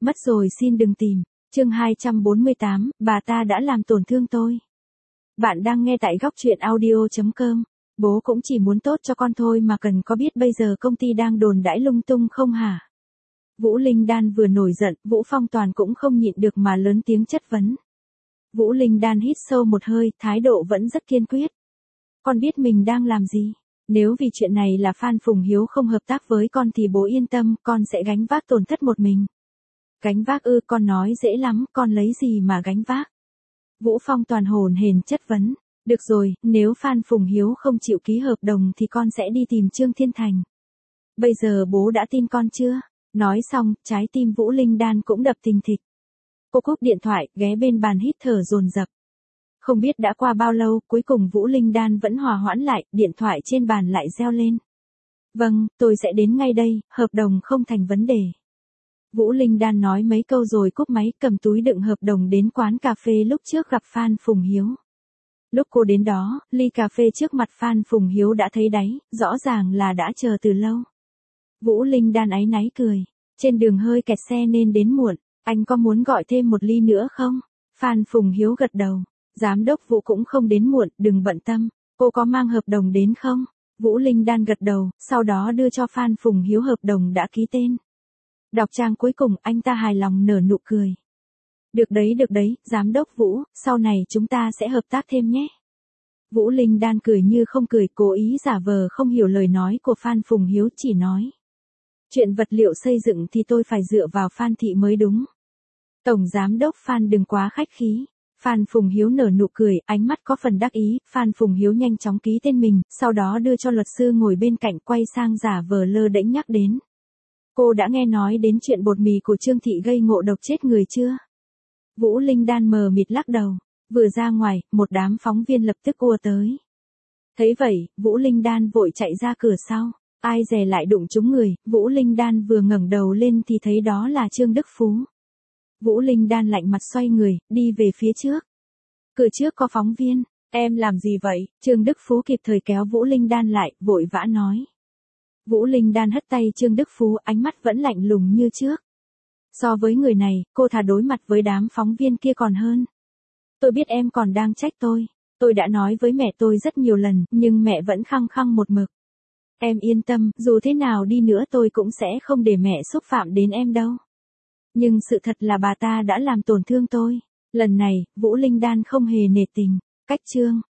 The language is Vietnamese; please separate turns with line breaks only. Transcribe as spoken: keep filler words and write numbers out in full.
Mất rồi xin đừng tìm. Chương hai trăm bốn mươi tám, bà ta đã làm tổn thương tôi. Bạn đang nghe tại góc truyện audio chấm com. Bố cũng chỉ muốn tốt cho con thôi mà cần có biết bây giờ công ty đang đồn đãi lung tung không hả? Vũ Linh Đan vừa nổi giận, Vũ Phong Toàn cũng không nhịn được mà lớn tiếng chất vấn. Vũ Linh Đan hít sâu một hơi, thái độ vẫn rất kiên quyết. Con biết mình đang làm gì? Nếu vì chuyện này là Phan Phùng Hiếu không hợp tác với con thì bố yên tâm, con sẽ gánh vác tổn thất một mình. Gánh vác ư? Con nói dễ lắm, con lấy gì mà gánh vác? Vũ Phong Toàn hồn hển chất vấn. Được rồi, nếu Phan Phùng Hiếu không chịu ký hợp đồng thì con sẽ đi tìm Trương Thiên Thành. Bây giờ bố đã tin con chưa? Nói xong, trái tim Vũ Linh Đan cũng đập thình thịch. Cô cúp điện thoại, ghé bên bàn hít thở dồn dập. Không biết đã qua bao lâu, cuối cùng Vũ Linh Đan vẫn hòa hoãn lại, điện thoại trên bàn lại reo lên. Vâng, tôi sẽ đến ngay đây, hợp đồng không thành vấn đề. Vũ Linh Đan nói mấy câu rồi cúp máy, cầm túi đựng hợp đồng đến quán cà phê lúc trước gặp Phan Phùng Hiếu. Lúc cô đến đó, ly cà phê trước mặt Phan Phùng Hiếu đã thấy đáy, rõ ràng là đã chờ từ lâu. Vũ Linh Đan áy náy cười. Trên đường hơi kẹt xe nên đến muộn, anh có muốn gọi thêm một ly nữa không? Phan Phùng Hiếu gật đầu. Giám đốc Vũ cũng không đến muộn, đừng bận tâm. Cô có mang hợp đồng đến không? Vũ Linh Đan gật đầu, sau đó đưa cho Phan Phùng Hiếu hợp đồng đã ký tên. Đọc trang cuối cùng, anh ta hài lòng nở nụ cười. Được đấy được đấy, giám đốc Vũ, sau này chúng ta sẽ hợp tác thêm nhé. Vũ Linh Đan cười như không cười, cố ý giả vờ không hiểu lời nói của Phan Phùng Hiếu, chỉ nói. Chuyện vật liệu xây dựng thì tôi phải dựa vào Phan thị mới đúng. Tổng giám đốc Phan đừng quá khách khí. Phan Phùng Hiếu nở nụ cười, ánh mắt có phần đắc ý. Phan Phùng Hiếu nhanh chóng ký tên mình, sau đó đưa cho luật sư ngồi bên cạnh, quay sang giả vờ lơ đễnh nhắc đến. Cô đã nghe nói đến chuyện bột mì của Trương Thị gây ngộ độc chết người chưa? Vũ Linh Đan mờ mịt lắc đầu. Vừa ra ngoài, một đám phóng viên lập tức ùa tới. Thấy vậy, Vũ Linh Đan vội chạy ra cửa sau. Ai dè lại đụng trúng người, Vũ Linh Đan vừa ngẩng đầu lên thì thấy đó là Trương Đức Phú. Vũ Linh Đan lạnh mặt xoay người, đi về phía trước. Cửa trước có phóng viên. Em làm gì vậy? Trương Đức Phú kịp thời kéo Vũ Linh Đan lại, vội vã nói. Vũ Linh Đan hất tay Trương Đức Phú, ánh mắt vẫn lạnh lùng như trước. So với người này, cô thà đối mặt với đám phóng viên kia còn hơn. Tôi biết em còn đang trách tôi. Tôi đã nói với mẹ tôi rất nhiều lần, nhưng mẹ vẫn khăng khăng một mực. Em yên tâm, dù thế nào đi nữa tôi cũng sẽ không để mẹ xúc phạm đến em đâu. Nhưng sự thật là bà ta đã làm tổn thương tôi. Lần này, Vũ Linh Đan không hề nể tình. Cách chương.